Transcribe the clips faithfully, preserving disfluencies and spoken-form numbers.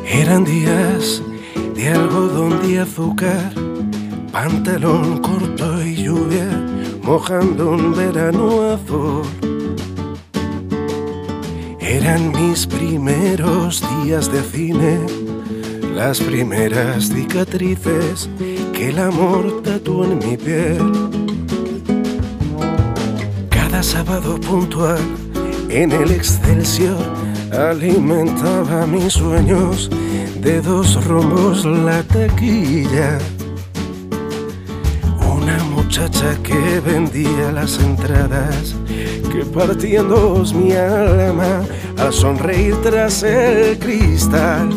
Eran días de algodón de azúcar, pantalón corto y lluvia, mojando un verano azul. Eran mis primeros días de cine, las primeras cicatrices que el amor tatuó en mi piel. Cada sábado puntual en el Excelsior alimentaba mis sueños, de dos rombos la taquilla. Una muchacha que vendía las entradas, que partía en dos mi alma al sonreír tras el cristal.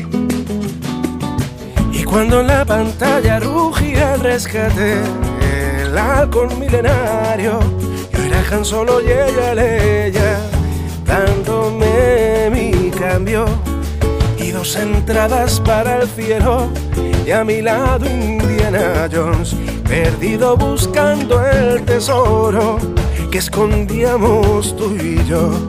Y cuando en la pantalla rugía el rescate, el halcón milenario, yo era Han Solo y ella Leia, dándome mi cambio y dos entradas para el cielo, y a mi lado Indiana Jones, perdido buscando el tesoro que escondíamos tú y yo.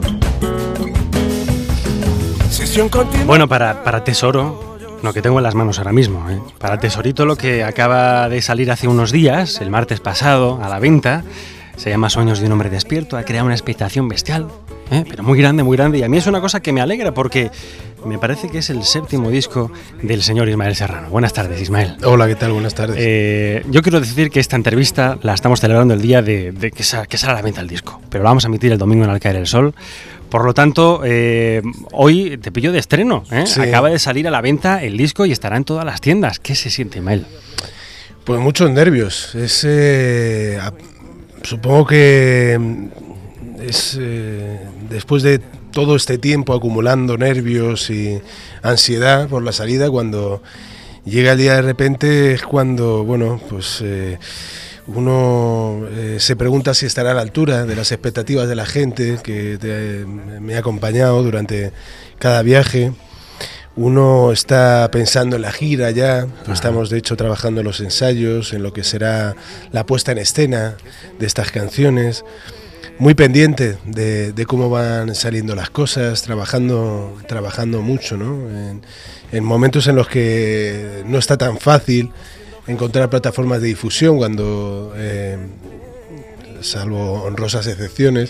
Sesión continua. Bueno, para, para tesoro, lo que tengo en las manos ahora mismo, ¿eh? Para tesorito, lo que acaba de salir hace unos días, el martes pasado, a la venta, se llama Sueños de un hombre despierto, ha creado una expectación bestial, ¿eh? Pero muy grande, muy grande, y a mí es una cosa que me alegra porque me parece que es el séptimo disco del señor Ismael Serrano. Buenas tardes, Ismael. Hola, ¿qué tal? Buenas tardes. Eh, yo quiero decir que esta entrevista la estamos celebrando el día de, de que, sa- que sale a la venta el disco, pero la vamos a emitir el domingo en Al Caer el Sol. Por lo tanto, eh, hoy te pillo de estreno, ¿eh? Sí. Acaba de salir a la venta el disco y estará en todas las tiendas. ¿Qué se siente, Ismael? Pues muchos nervios. Es, eh, a- supongo que es eh, después de todo este tiempo acumulando nervios y ansiedad por la salida, cuando llega el día de repente es cuando, bueno, pues eh, uno eh, se pregunta si estará a la altura de las expectativas de la gente que te- me ha acompañado durante cada viaje. Uno está pensando en la gira ya, Ajá. Estamos de hecho trabajando en los ensayos, en lo que será la puesta en escena de estas canciones, muy pendiente de, de cómo van saliendo las cosas, trabajando, trabajando mucho, ¿no? En, en momentos en los que no está tan fácil encontrar plataformas de difusión, cuando, eh, salvo honrosas excepciones,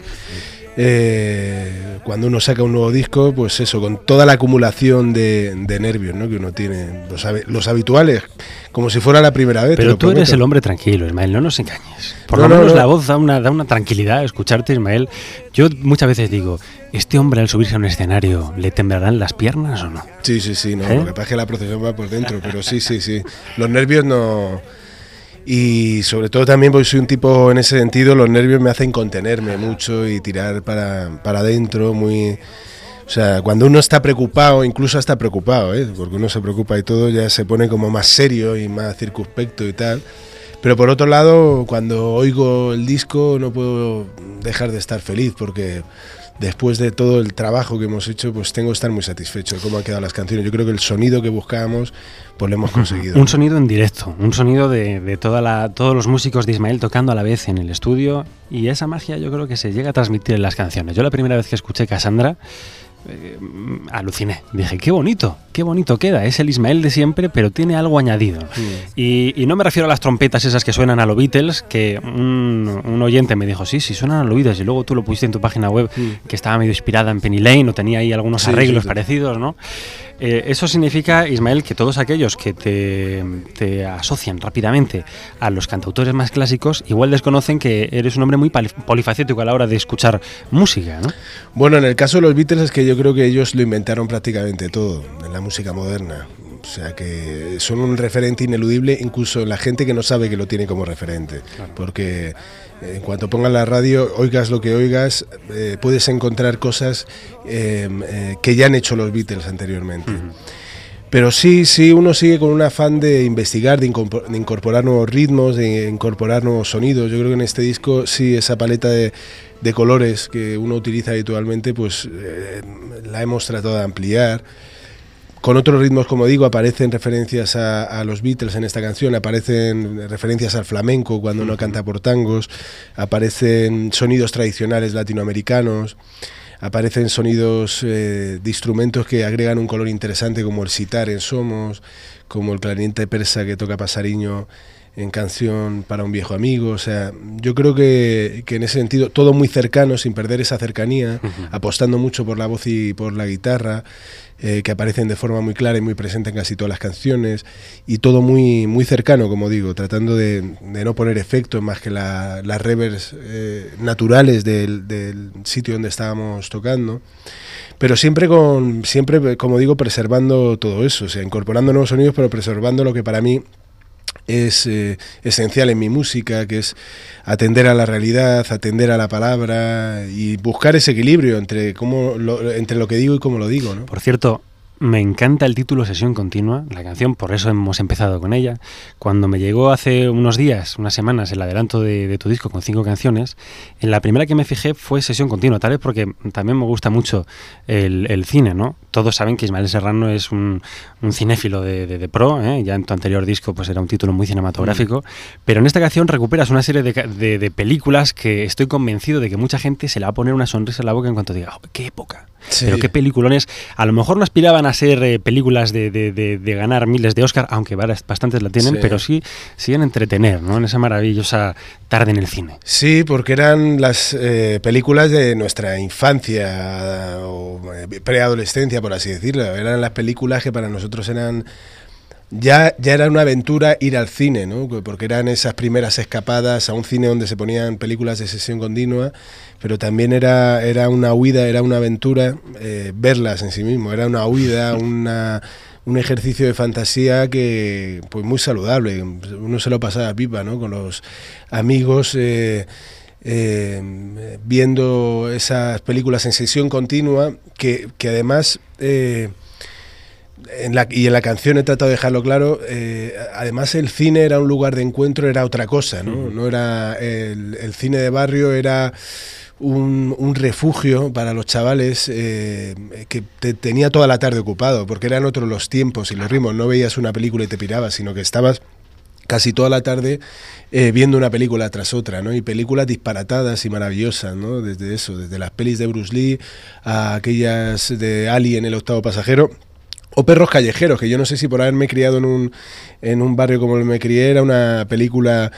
Eh, cuando uno saca un nuevo disco, pues eso, con toda la acumulación de, de nervios, ¿no?, que uno tiene, los, los habituales, como si fuera la primera vez. Pero tú prometo. eres el hombre tranquilo, Ismael, no nos engañes. Por No, lo no, menos no. la voz da una, da una tranquilidad escucharte, Ismael. Yo muchas veces digo, ¿este hombre al subirse a un escenario le temblarán las piernas o no? Sí, sí, sí, no, ¿Eh? lo que pasa es que la procesión va por dentro, pero sí, sí, sí. Los nervios no... Y sobre todo también porque soy un tipo, en ese sentido, los nervios me hacen contenerme mucho y tirar para, para adentro, muy... O sea, cuando uno está preocupado, incluso está preocupado, ¿eh?, porque uno se preocupa y todo, ya se pone como más serio y más circunspecto y tal. Pero por otro lado, cuando oigo el disco no puedo dejar de estar feliz, porque después de todo el trabajo que hemos hecho, pues tengo que estar muy satisfecho de cómo han quedado las canciones. Yo creo que el sonido que buscábamos, pues lo hemos conseguido. Un sonido en directo, un sonido de, de toda la, todos los músicos de Ismael tocando a la vez en el estudio, y esa magia yo creo que se llega a transmitir en las canciones. Yo la primera vez que escuché Cassandra, eh, aluciné, dije, qué bonito, qué bonito queda, es el Ismael de siempre, pero tiene algo añadido. Mm. Y, y no me refiero a las trompetas esas que suenan a los Beatles, que un, un oyente me dijo, sí, sí, suenan a los Beatles, y luego tú lo pusiste en tu página web, Mm. que estaba medio inspirada en Penny Lane, o tenía ahí algunos Sí, arreglos sí, sí. parecidos, ¿no? Eh, eso significa, Ismael, que todos aquellos que te, te asocian rápidamente a los cantautores más clásicos, igual desconocen que eres un hombre muy pali- polifacético a la hora de escuchar música, ¿no? Bueno, en el caso de los Beatles es que yo creo que ellos lo inventaron prácticamente todo en la música moderna. O sea que son un referente ineludible, incluso en la gente que no sabe que lo tiene como referente. Claro. Porque en cuanto pongas la radio, oigas lo que oigas, eh, puedes encontrar cosas eh, eh, que ya han hecho los Beatles anteriormente. Uh-huh. Pero sí, sí, uno sigue con un afán de investigar, de incorpor- de incorporar nuevos ritmos, de incorporar nuevos sonidos. Yo creo que en este disco sí, esa paleta de, de colores que uno utiliza habitualmente, pues eh, la hemos tratado de ampliar. Con otros ritmos, como digo, aparecen referencias a, a los Beatles en esta canción, aparecen referencias al flamenco cuando uno canta por tangos, aparecen sonidos tradicionales latinoamericanos, aparecen sonidos eh, de instrumentos que agregan un color interesante, como el sitar en Somos, como el clarinete persa que toca Pasariño en Canción para un viejo amigo. O sea, yo creo que, que en ese sentido todo muy cercano, sin perder esa cercanía, uh-huh. apostando mucho por la voz y por la guitarra, eh, que aparecen de forma muy clara y muy presente en casi todas las canciones, y todo muy, muy cercano, como digo, tratando de, de no poner efectos más que la, las reverbs eh, naturales del, del sitio donde estábamos tocando, pero siempre, con siempre, como digo, preservando todo eso, o sea, incorporando nuevos sonidos, pero preservando lo que para mí es eh, esencial en mi música, que es atender a la realidad, atender a la palabra y buscar ese equilibrio entre cómo lo, entre lo que digo y cómo lo digo, ¿no? Por cierto, me encanta el título Sesión Continua, la canción, por eso hemos empezado con ella. Cuando me llegó hace unos días, unas semanas, el adelanto de, de tu disco con cinco canciones, en la primera que me fijé fue Sesión Continua, tal vez porque también me gusta mucho el, el cine, ¿no? Todos saben que Ismael Serrano es un, un cinéfilo de, de, de pro, ¿eh? Ya en tu anterior disco pues era un título muy cinematográfico, mm. pero en esta canción recuperas una serie de, de, de películas que estoy convencido de que mucha gente se le va a poner una sonrisa en la boca en cuanto diga, oh, ¡qué época! Sí. Pero qué peliculones. A lo mejor no aspiraban a ser eh, películas de, de, de, de ganar miles de Oscar, aunque bastantes la tienen, sí. pero sí siguen entretener, ¿no? En esa maravillosa tarde en el cine. Sí, porque eran las eh, películas de nuestra infancia o eh, preadolescencia, por así decirlo. Eran las películas que para nosotros eran... Ya, ya era una aventura ir al cine, ¿no? Porque eran esas primeras escapadas a un cine donde se ponían películas de sesión continua, pero también era, era una huida, era una aventura eh, verlas en sí mismo, era una huida, una, un ejercicio de fantasía que pues muy saludable, uno se lo pasaba pipa, ¿no? Con los amigos eh, eh, viendo esas películas en sesión continua que, que además... Eh, En la, y en la canción he tratado de dejarlo claro, eh, además el cine era un lugar de encuentro, era otra cosa, ¿no? Uh-huh. No era el, el cine de barrio era un, un refugio para los chavales eh, que te tenía toda la tarde ocupado, porque eran otros los tiempos y los ritmos, no veías una película y te pirabas, sino que estabas casi toda la tarde eh, viendo una película tras otra, ¿no? Y películas disparatadas y maravillosas, ¿no? Desde eso, desde las pelis de Bruce Lee a aquellas de Alien, El octavo pasajero, o Perros callejeros, que yo no sé si por haberme criado en un, en un barrio como el me crié, era una película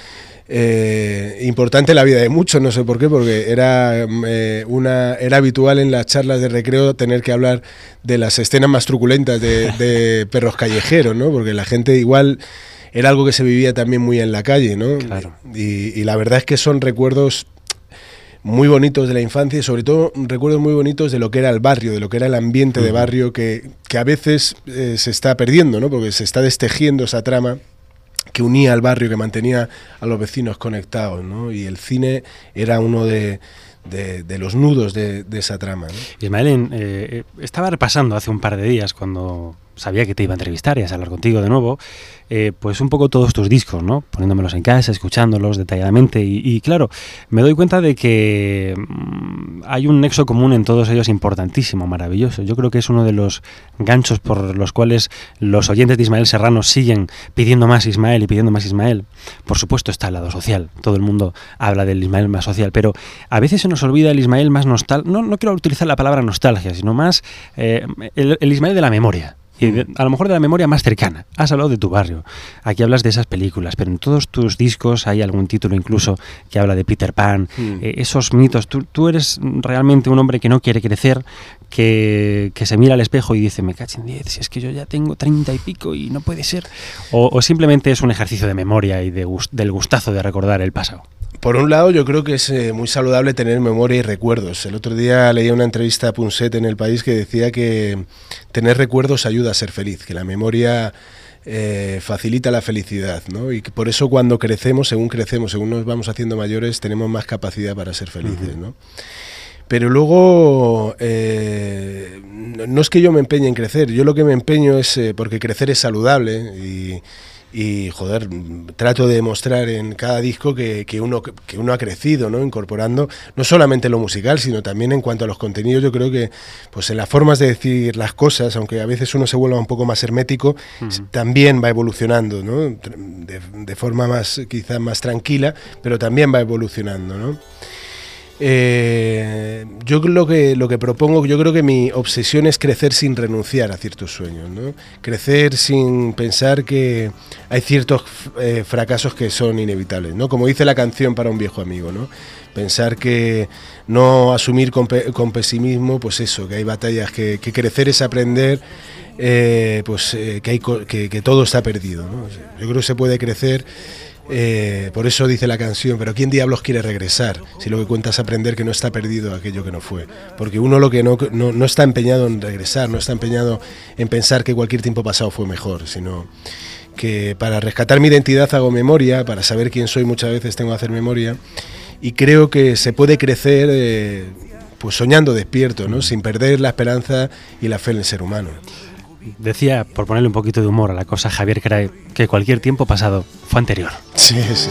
eh, importante en la vida de muchos, no sé por qué, porque era, eh, una, era habitual en las charlas de recreo tener que hablar de las escenas más truculentas de, de Perros callejeros, ¿no? Porque la gente igual... Era algo que se vivía también muy en la calle, ¿no? Claro. Y, y la verdad es que son recuerdos muy bonitos de la infancia y sobre todo recuerdos muy bonitos de lo que era el barrio, de lo que era el ambiente uh-huh. de barrio que, que a veces eh, se está perdiendo, ¿no? Porque se está destejiendo esa trama que unía al barrio, que mantenía a los vecinos conectados, ¿no? Y el cine era uno de... De, de los nudos de, de esa trama, ¿no? Ismael, eh, estaba repasando hace un par de días cuando sabía que te iba a entrevistar y a hablar contigo de nuevo, eh, pues un poco todos tus discos, ¿no? Poniéndomelos en casa, escuchándolos detalladamente y, y claro, me doy cuenta de que mmm, hay un nexo común en todos ellos importantísimo, maravilloso. Yo creo que es uno de los ganchos por los cuales los oyentes de Ismael Serrano siguen pidiendo más Ismael y pidiendo más Ismael. Por supuesto está el lado social, todo el mundo habla del Ismael más social, pero a veces se nos olvida el Ismael más nostálgico, no, no quiero utilizar la palabra nostalgia, sino más eh, el, el Ismael de la memoria. Y de, a lo mejor de la memoria más cercana. Has hablado de tu barrio, aquí hablas de esas películas, pero en todos tus discos hay algún título incluso que habla de Peter Pan, mm. eh, esos mitos. Tú, tú eres realmente un hombre que no quiere crecer, que, que se mira al espejo y dice, me cacho en diez, si es que yo ya tengo treinta y pico y no puede ser. O, o simplemente es un ejercicio de memoria y de gust, del gustazo de recordar el pasado. Por un lado, yo creo que es eh, muy saludable tener memoria y recuerdos. El otro día leía una entrevista a Punset en El País que decía que tener recuerdos ayuda a ser feliz, que la memoria eh, facilita la felicidad, ¿no? Y que por eso cuando crecemos, según crecemos, según nos vamos haciendo mayores, tenemos más capacidad para ser felices, ¿no? Pero luego, eh, no es que yo me empeñe en crecer, yo lo que me empeño es, eh, porque crecer es saludable y... Y, joder, trato de demostrar en cada disco que, que, uno, que uno ha crecido, ¿no? Incorporando no solamente lo musical, sino también en cuanto a los contenidos. Yo creo que pues en las formas de decir las cosas, aunque a veces uno se vuelva un poco más hermético, uh-huh. también va evolucionando, ¿no? De, de forma más, quizás más tranquila, pero también va evolucionando, ¿no? Eh, yo lo que, lo que propongo, yo creo que mi obsesión es crecer sin renunciar a ciertos sueños, ¿no? Crecer sin pensar que hay ciertos eh, fracasos que son inevitables, ¿no? Como dice la canción Para un viejo amigo, ¿no? Pensar que no asumir con, pe con pesimismo, pues eso, que hay batallas, que, que crecer es aprender, eh, pues eh, que, hay que, que todo está perdido, ¿no? Yo creo que se puede crecer. Eh, por eso dice la canción, pero ¿quién diablos quiere regresar? Si lo que cuenta es aprender que no está perdido aquello que no fue. Porque uno lo que no, no, no está empeñado en regresar, no está empeñado en pensar que cualquier tiempo pasado fue mejor, sino que para rescatar mi identidad hago memoria, para saber quién soy muchas veces tengo que hacer memoria, y creo que se puede crecer eh, pues soñando despierto, ¿no? Sin perder la esperanza y la fe en el ser humano. Decía, por ponerle un poquito de humor a la cosa, Javier Cray, que cualquier tiempo pasado fue anterior. Sí, sí.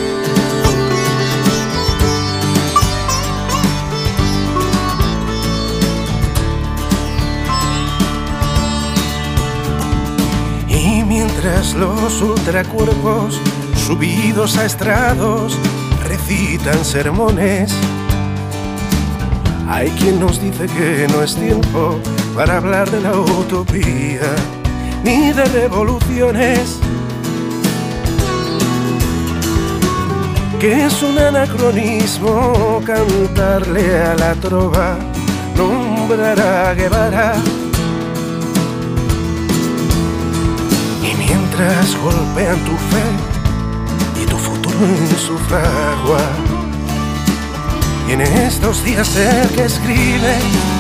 Y mientras los ultracuerpos subidos a estrados recitan sermones, hay quien nos dice que no es tiempo para hablar de la utopía ni de revoluciones, que es un anacronismo cantarle a la trova, nombrar a Guevara. Y mientras golpean tu fe y tu futuro en su fragua, y en estos días el que escribe,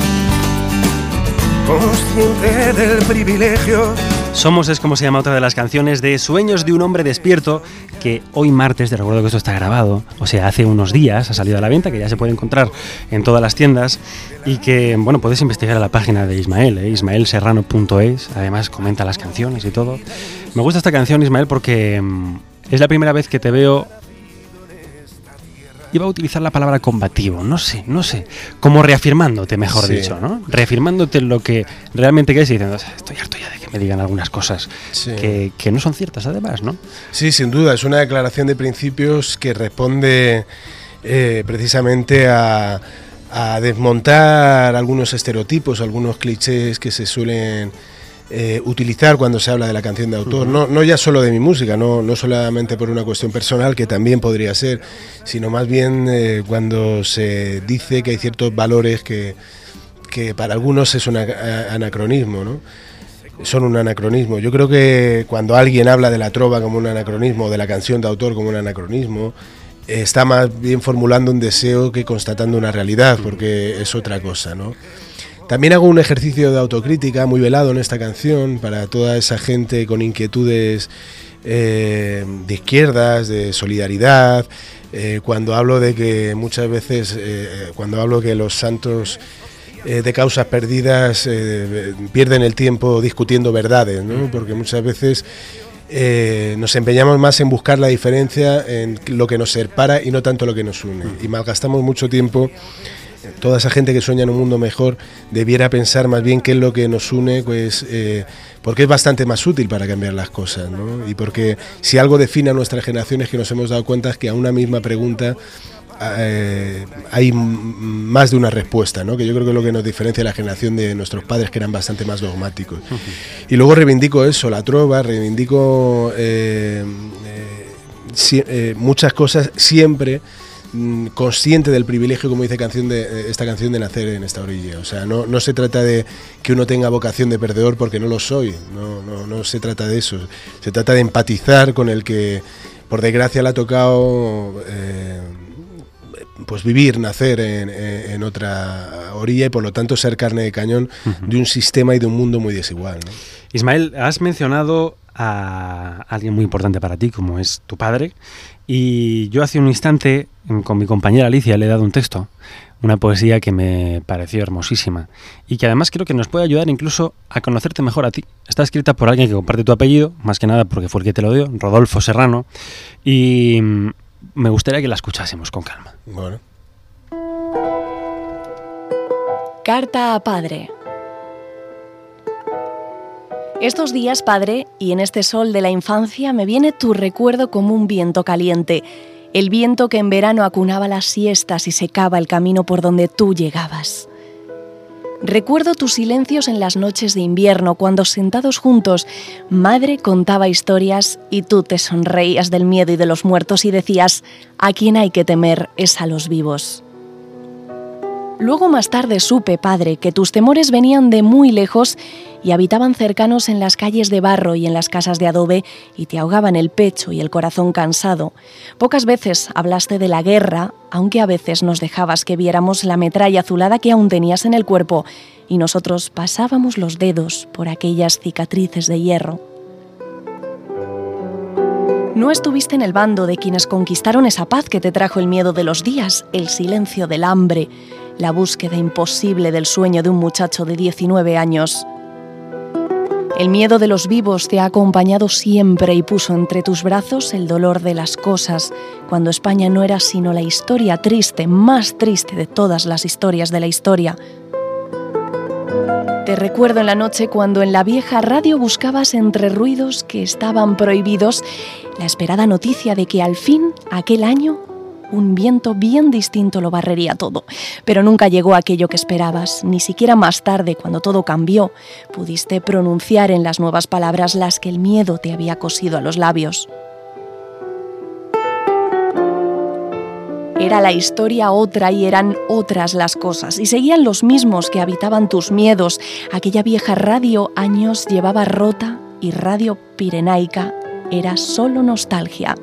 consciente del privilegio. Somos es como se llama otra de las canciones de Sueños de un hombre despierto, que hoy martes, te recuerdo que esto está grabado, o sea, hace unos días ha salido a la venta, que ya se puede encontrar en todas las tiendas, y que, bueno, puedes investigar a la página de Ismael, ¿eh? ismael serrano punto es, además comenta las canciones y todo. Me gusta esta canción, Ismael, porque mmm, es la primera vez que te veo. Iba a utilizar la palabra combativo, no sé, no sé, como reafirmándote, mejor sí. dicho, ¿no? Reafirmándote lo que realmente quieres y diciendo, estoy harto ya de que me digan algunas cosas sí. que, que no son ciertas además, ¿no? Sí, sin duda, es una declaración de principios que responde eh, precisamente a, a desmontar algunos estereotipos, algunos clichés que se suelen Eh, utilizar cuando se habla de la canción de autor, no, no ya solo de mi música, no, no solamente por una cuestión personal, que también podría ser, sino más bien eh, cuando se dice que hay ciertos valores que, que para algunos es un anacronismo, ¿no? Son un anacronismo. Yo creo que cuando alguien habla de la trova como un anacronismo, de la canción de autor como un anacronismo, eh, está más bien formulando un deseo que constatando una realidad, porque es otra cosa, ¿no? También hago un ejercicio de autocrítica muy velado en esta canción para toda esa gente con inquietudes eh, de izquierdas, de solidaridad, eh, cuando hablo de que muchas veces, eh, cuando hablo que los santos eh, de causas perdidas eh, pierden el tiempo discutiendo verdades, ¿no? Porque muchas veces eh, nos empeñamos más en buscar la diferencia en lo que nos separa y no tanto lo que nos une, y malgastamos mucho tiempo. Toda esa gente que sueña en un mundo mejor debiera pensar más bien qué es lo que nos une, pues eh, porque es bastante más útil para cambiar las cosas, ¿no? Y porque si algo define a nuestra generación es que nos hemos dado cuenta es que a una misma pregunta eh, hay más de una respuesta, ¿no? Que yo creo que es lo que nos diferencia a la generación de nuestros padres, que eran bastante más dogmáticos. Uh-huh. Y luego reivindico eso, la trova, reivindico eh, eh, si, eh, muchas cosas siempre consciente del privilegio, como dice canción de, esta canción, de nacer en esta orilla. O sea, no, no se trata de que uno tenga vocación de perdedor, porque no lo soy, no, no, no se trata de eso, se trata de empatizar con el que por desgracia le ha tocado eh, pues vivir, nacer en, en otra orilla y por lo tanto ser carne de cañón uh-huh. de un sistema y de un mundo muy desigual, ¿no? Ismael, has mencionado a alguien muy importante para ti, como es tu padre, y yo hace un instante con mi compañera Alicia le he dado un texto, una poesía que me pareció hermosísima y que además creo que nos puede ayudar incluso a conocerte mejor a ti. Está escrita por alguien que comparte tu apellido, más que nada porque fue el que te lo dio, Rodolfo Serrano, y me gustaría que la escuchásemos con calma. Bueno. Carta a padre. Estos días, padre, y en este sol de la infancia me viene tu recuerdo como un viento caliente, el viento que en verano acunaba las siestas y secaba el camino por donde tú llegabas. Recuerdo tus silencios en las noches de invierno, cuando sentados juntos, madre contaba historias y tú te sonreías del miedo y de los muertos y decías: a quien hay que temer es a los vivos. Luego más tarde supe, padre, que tus temores venían de muy lejos y habitaban cercanos en las calles de barro y en las casas de adobe y te ahogaban el pecho y el corazón cansado. Pocas veces hablaste de la guerra, aunque a veces nos dejabas que viéramos la metralla azulada que aún tenías en el cuerpo y nosotros pasábamos los dedos por aquellas cicatrices de hierro. No estuviste en el bando de quienes conquistaron esa paz que te trajo el miedo de los días, el silencio del hambre, la búsqueda imposible del sueño de un muchacho de diecinueve años. El miedo de los vivos te ha acompañado siempre y puso entre tus brazos el dolor de las cosas, cuando España no era sino la historia triste, más triste de todas las historias de la historia. Te recuerdo en la noche cuando en la vieja radio buscabas entre ruidos que estaban prohibidos la esperada noticia de que al fin, aquel año, un viento bien distinto lo barrería todo. Pero nunca llegó aquello que esperabas, ni siquiera más tarde, cuando todo cambió, pudiste pronunciar en las nuevas palabras las que el miedo te había cosido a los labios. Era la historia otra y eran otras las cosas, y seguían los mismos que habitaban tus miedos. Aquella vieja radio años llevaba rota y Radio Pirenaica era solo nostalgia.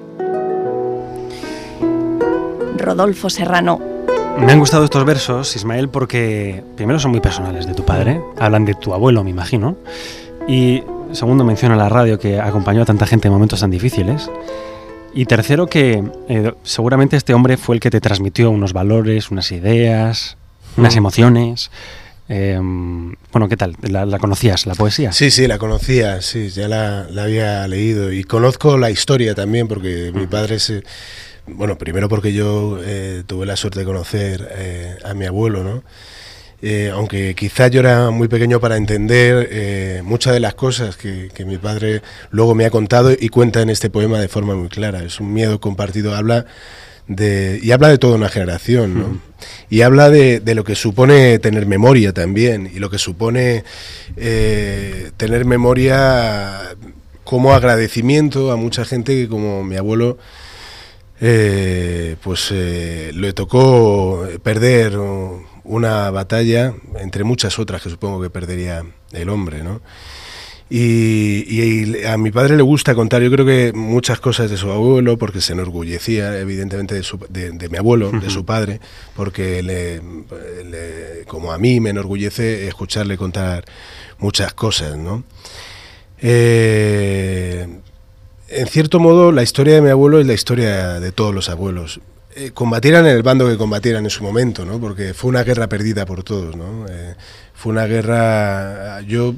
Rodolfo Serrano. Me han gustado estos versos, Ismael, porque primero son muy personales de tu padre, hablan de tu abuelo, me imagino, y segundo menciona la radio que acompañó a tanta gente en momentos tan difíciles, y tercero que eh, seguramente este hombre fue el que te transmitió unos valores, unas ideas, unas emociones. Eh, bueno, ¿qué tal? ¿La, ¿La conocías, la poesía? Sí, sí, la conocía, sí, ya la, la había leído y conozco la historia también porque mi padre se... Bueno, primero porque yo eh, tuve la suerte de conocer eh, a mi abuelo, ¿no? Eh, aunque quizás yo era muy pequeño para entender eh, muchas de las cosas que, que mi padre luego me ha contado y cuenta en este poema de forma muy clara. Es un miedo compartido, habla de, y habla de toda una generación, ¿no? Mm. Y habla de, de lo que supone tener memoria también, y lo que supone eh, tener memoria como agradecimiento a mucha gente que, como mi abuelo, Eh, pues eh, le tocó perder una batalla entre muchas otras que supongo que perdería el hombre, ¿no? Y, y a mi padre le gusta contar, yo creo que muchas cosas de su abuelo, porque se enorgullecía evidentemente de, su, de, de mi abuelo, uh-huh. de su padre, porque le, le, como a mí me enorgullece escucharle contar muchas cosas, ¿no? Eh... En cierto modo, la historia de mi abuelo es la historia de todos los abuelos. Eh, combatieran en el bando que combatieran en su momento, ¿no? Porque fue una guerra perdida por todos, ¿no? Eh, fue una guerra... Yo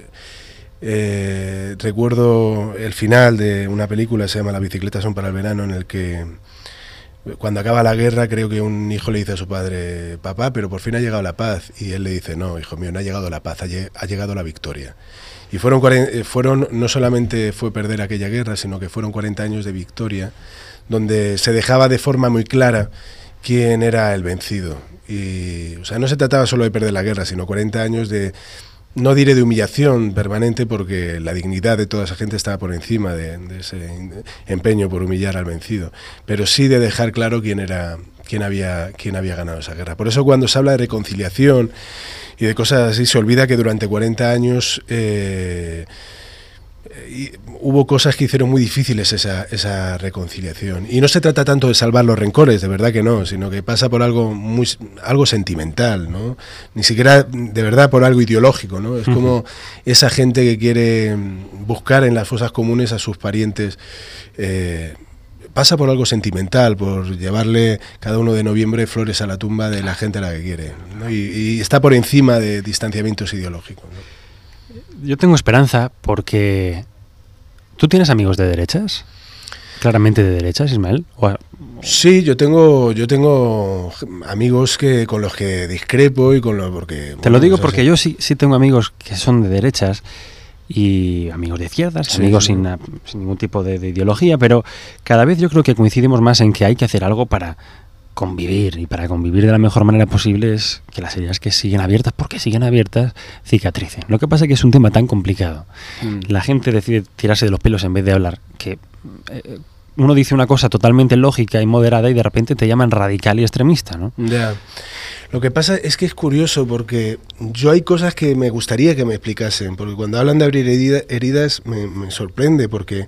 eh, recuerdo el final de una película, se llama Las bicicletas son para el verano, en el que cuando acaba la guerra creo que un hijo le dice a su padre: papá, pero por fin ha llegado la paz. Y él le dice: no, hijo mío, no ha llegado la paz, ha, lleg- ha llegado la victoria. Y fueron, fueron, no solamente fue perder aquella guerra, sino que fueron cuarenta años de victoria, donde se dejaba de forma muy clara quién era el vencido. Y, o sea, no se trataba solo de perder la guerra, sino cuarenta años de, no diré de humillación permanente, porque la dignidad de toda esa gente estaba por encima de, de ese empeño por humillar al vencido, pero sí de dejar claro quién era, quién había, quién había ganado esa guerra. Por eso cuando se habla de reconciliación y de cosas así, se olvida que durante cuarenta años eh, y hubo cosas que hicieron muy difíciles esa, esa reconciliación. Y no se trata tanto de salvar los rencores, de verdad que no, sino que pasa por algo muy algo sentimental, ¿no? Ni siquiera de verdad por algo ideológico, ¿no? Es como esa gente que quiere buscar en las fosas comunes a sus parientes. Eh, pasa por algo sentimental, por llevarle cada uno de noviembre flores a la tumba de la gente a la que quiere, ¿no? y, y está por encima de distanciamientos ideológicos, ¿no? Yo tengo esperanza porque... ¿Tú tienes amigos de derechas? ¿Claramente de derechas, Ismael? ¿O... Sí, yo tengo yo tengo amigos que con los que discrepo y con los... porque Te bueno, lo digo porque yo sí, sí tengo amigos que son de derechas y amigos de izquierdas, Sí, amigos sí. sin, sin ningún tipo de, de ideología, pero cada vez yo creo que coincidimos más en que hay que hacer algo para convivir, y para convivir de la mejor manera posible es que las heridas que siguen abiertas, porque siguen abiertas, cicatricen. Lo que pasa es que es un tema tan complicado. Mm. La gente decide tirarse de los pelos en vez de hablar, que eh, uno dice una cosa totalmente lógica y moderada y de repente te llaman radical y extremista, ¿no? Ya. Lo que pasa es que es curioso porque yo hay cosas que me gustaría que me explicasen, porque cuando hablan de abrir herida, heridas me, me sorprende porque,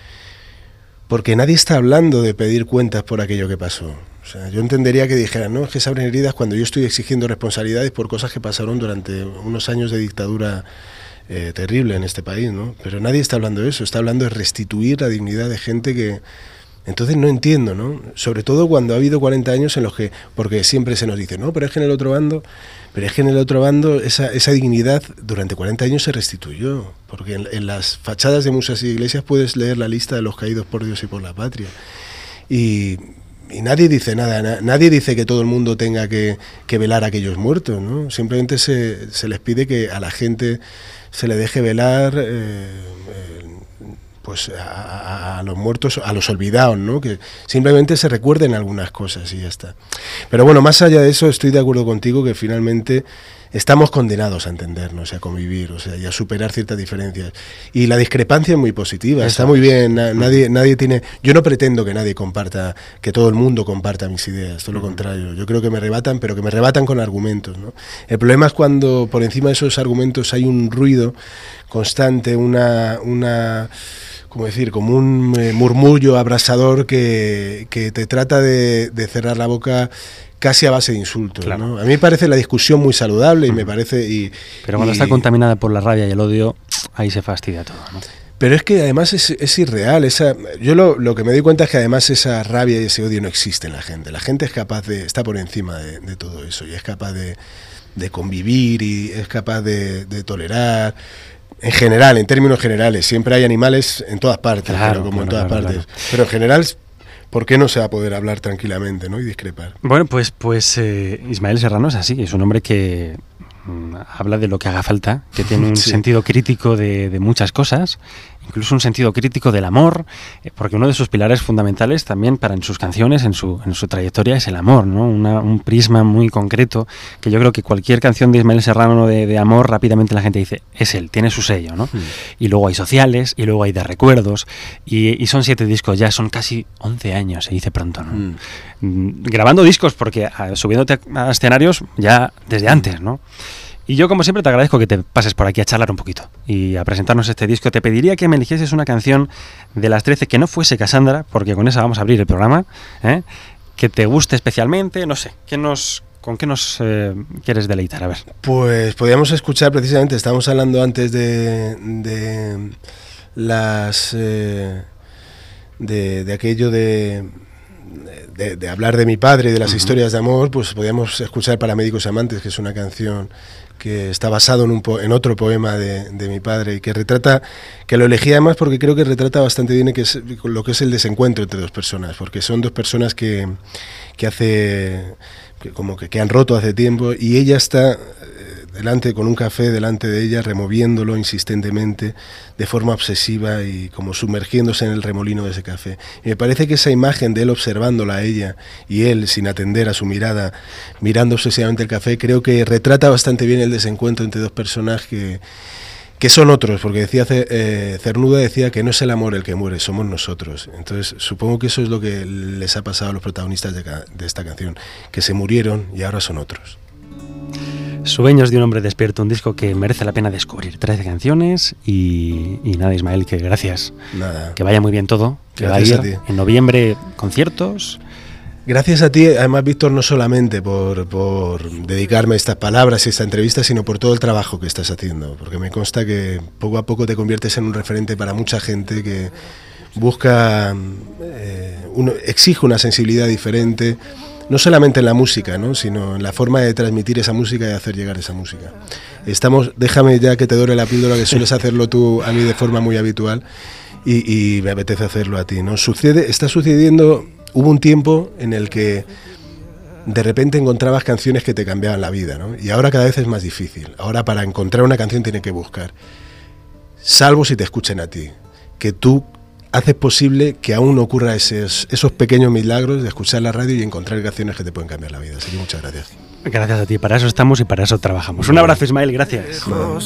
porque nadie está hablando de pedir cuentas por aquello que pasó. O sea, yo entendería que dijeran, no, es que se abren heridas cuando yo estoy exigiendo responsabilidades por cosas que pasaron durante unos años de dictadura eh, terrible en este país, ¿no? Pero nadie está hablando de eso, está hablando de restituir la dignidad de gente que... Entonces no entiendo, ¿no? Sobre todo cuando ha habido cuarenta años en los que, porque siempre se nos dice, no, pero es que en el otro bando, pero es que en el otro bando esa, esa dignidad durante cuarenta años se restituyó, porque en, en las fachadas de museos y iglesias puedes leer la lista de los caídos por Dios y por la patria. Y, y nadie dice nada, na, nadie dice que todo el mundo tenga que, que velar a aquellos muertos, ¿no? Simplemente se, se les pide que a la gente se le deje velar... Eh, eh, pues a, a, a los muertos, a los olvidados, ¿no? Que simplemente se recuerden algunas cosas y ya está. Pero bueno, más allá de eso, estoy de acuerdo contigo que finalmente estamos condenados a entendernos, a convivir, o sea, y a superar ciertas diferencias. Y la discrepancia es muy positiva, eso. Está muy bien, na, nadie, nadie tiene... Yo no pretendo que nadie comparta, que todo el mundo comparta mis ideas, todo lo contrario. Yo creo que me rebatan, pero que me rebatan con argumentos, ¿no? El problema es cuando por encima de esos argumentos hay un ruido constante, una... una como decir, como un eh, murmullo abrasador que, que te trata de, de cerrar la boca casi a base de insultos, claro. ¿no? A mí me parece la discusión muy saludable y me parece... Y, Pero cuando y, está contaminada por la rabia y el odio, ahí se fastidia todo, ¿no? Pero es que además es, es irreal. Esa, yo lo, lo que me doy cuenta es que además esa rabia y ese odio no existe en la gente. La gente es capaz de... está por encima de, de todo eso y es capaz de, de convivir y es capaz de, de tolerar... En general, en términos generales, siempre hay animales en todas partes, claro, pero como claro, en todas claro, partes. Claro. Pero en general, ¿por qué no se va a poder hablar tranquilamente, ¿no? Y discrepar? Bueno, pues, pues eh, Ismael Serrano es así, es un hombre que mm, habla de lo que haga falta, que tiene un sí. sentido crítico de, de muchas cosas, incluso un sentido crítico del amor, eh, porque uno de sus pilares fundamentales también para en sus canciones, en su, en su trayectoria, es el amor, ¿no? Una, un prisma muy concreto, que yo creo que cualquier canción de Ismael Serrano de, de amor, rápidamente la gente dice, es él, tiene su sello, ¿no? Mm. Y luego hay sociales, y luego hay de recuerdos, y, y son siete discos, ya son casi once años, se dice pronto, ¿no? Mm. Mm, grabando discos, porque a, subiéndote a, a escenarios ya desde antes, ¿no? Y yo, como siempre, te agradezco que te pases por aquí a charlar un poquito y a presentarnos este disco. Te pediría que me eligieses una canción de las trece que no fuese Cassandra, porque con esa vamos a abrir el programa, ¿eh? Que te guste especialmente, no sé, ¿qué nos, ¿con qué nos eh, quieres deleitar? A ver. Pues podríamos escuchar precisamente, estábamos hablando antes de, de las... Eh, de, de aquello de... De, de hablar de mi padre y de las uh-huh. historias de amor, pues podíamos escuchar Para Médicos y Amantes, que es una canción que está basado en, un po- en otro poema de, de mi padre y que retrata, que lo elegí además porque creo que retrata bastante bien que es, lo que es el desencuentro entre dos personas, porque son dos personas que, que hace, que como que, que han roto hace tiempo y ella está delante con un café delante de ella, removiéndolo insistentemente, de forma obsesiva y como sumergiéndose en el remolino de ese café. Y me parece que esa imagen de él observándola a ella y él sin atender a su mirada, mirando obsesivamente el café, creo que retrata bastante bien el desencuentro entre dos personas que, que son otros, porque decía eh, Cernuda decía que no es el amor el que muere, somos nosotros. Entonces supongo que eso es lo que les ha pasado a los protagonistas de, de esta canción, que se murieron y ahora son otros. Sueños de un hombre despierto, un disco que merece la pena descubrir. trece canciones y, y nada, Ismael, que gracias. Nada. Que vaya muy bien todo. Que gracias va a ir a ti. En noviembre conciertos. Gracias a ti, además, Víctor, no solamente por, por dedicarme a estas palabras y esta entrevista, sino por todo el trabajo que estás haciendo, porque me consta que poco a poco te conviertes en un referente para mucha gente que busca, eh, uno, exige una sensibilidad diferente, no solamente en la música, ¿no?, sino en la forma de transmitir esa música y de hacer llegar esa música. Estamos, déjame ya que te dore la píldora, que sueles hacerlo tú a mí de forma muy habitual, y, y me apetece hacerlo a ti, ¿no? Sucede, está sucediendo, hubo un tiempo en el que de repente encontrabas canciones que te cambiaban la vida, ¿no? Y ahora cada vez es más difícil. Ahora para encontrar una canción tienes que buscar. salvo si te escuchan a ti, que tú haces posible que aún ocurra esos, esos pequeños milagros de escuchar la radio y encontrar canciones que te pueden cambiar la vida. Así que muchas gracias. Gracias a ti, para eso estamos y para eso trabajamos. Un abrazo, Ismael, gracias.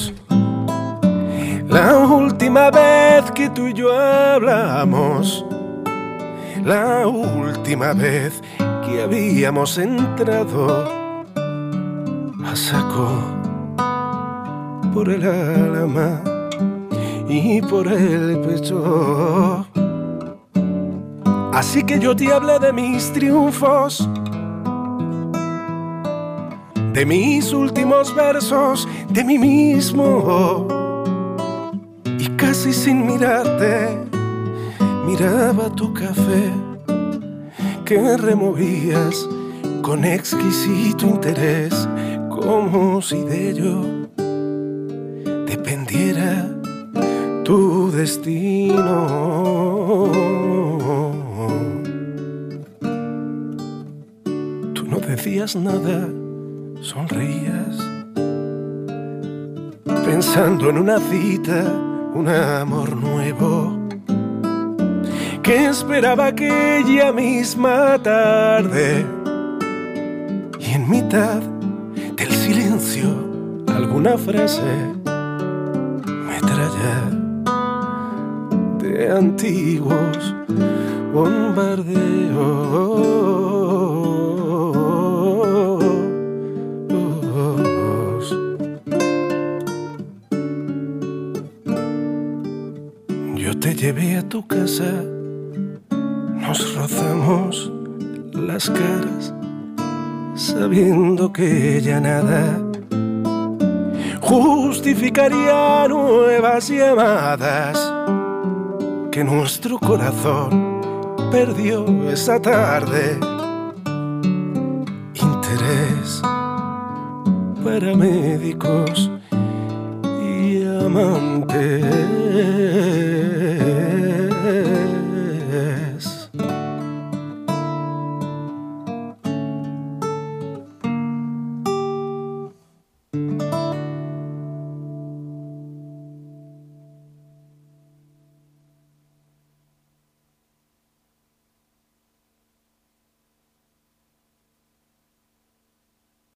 La última vez que tú y yo hablamos, la última vez que habíamos entrado a saco por el alma y por el pecho. Así que yo te hablé de mis triunfos, de mis últimos versos, de mí mismo. Y casi sin mirarte, miraba tu café que removías con exquisito interés, como si de ello dependiera tu destino. Tú no decías nada, sonreías, pensando en una cita, un amor nuevo que esperaba aquella misma tarde. Y en mitad del silencio alguna frase me traía de antiguos bombardeos. Yo te llevé a tu casa, nos rozamos las caras, sabiendo que ya nada justificaría nuevas llamadas, que nuestro corazón perdió esa tarde. Interés para médicos y amantes.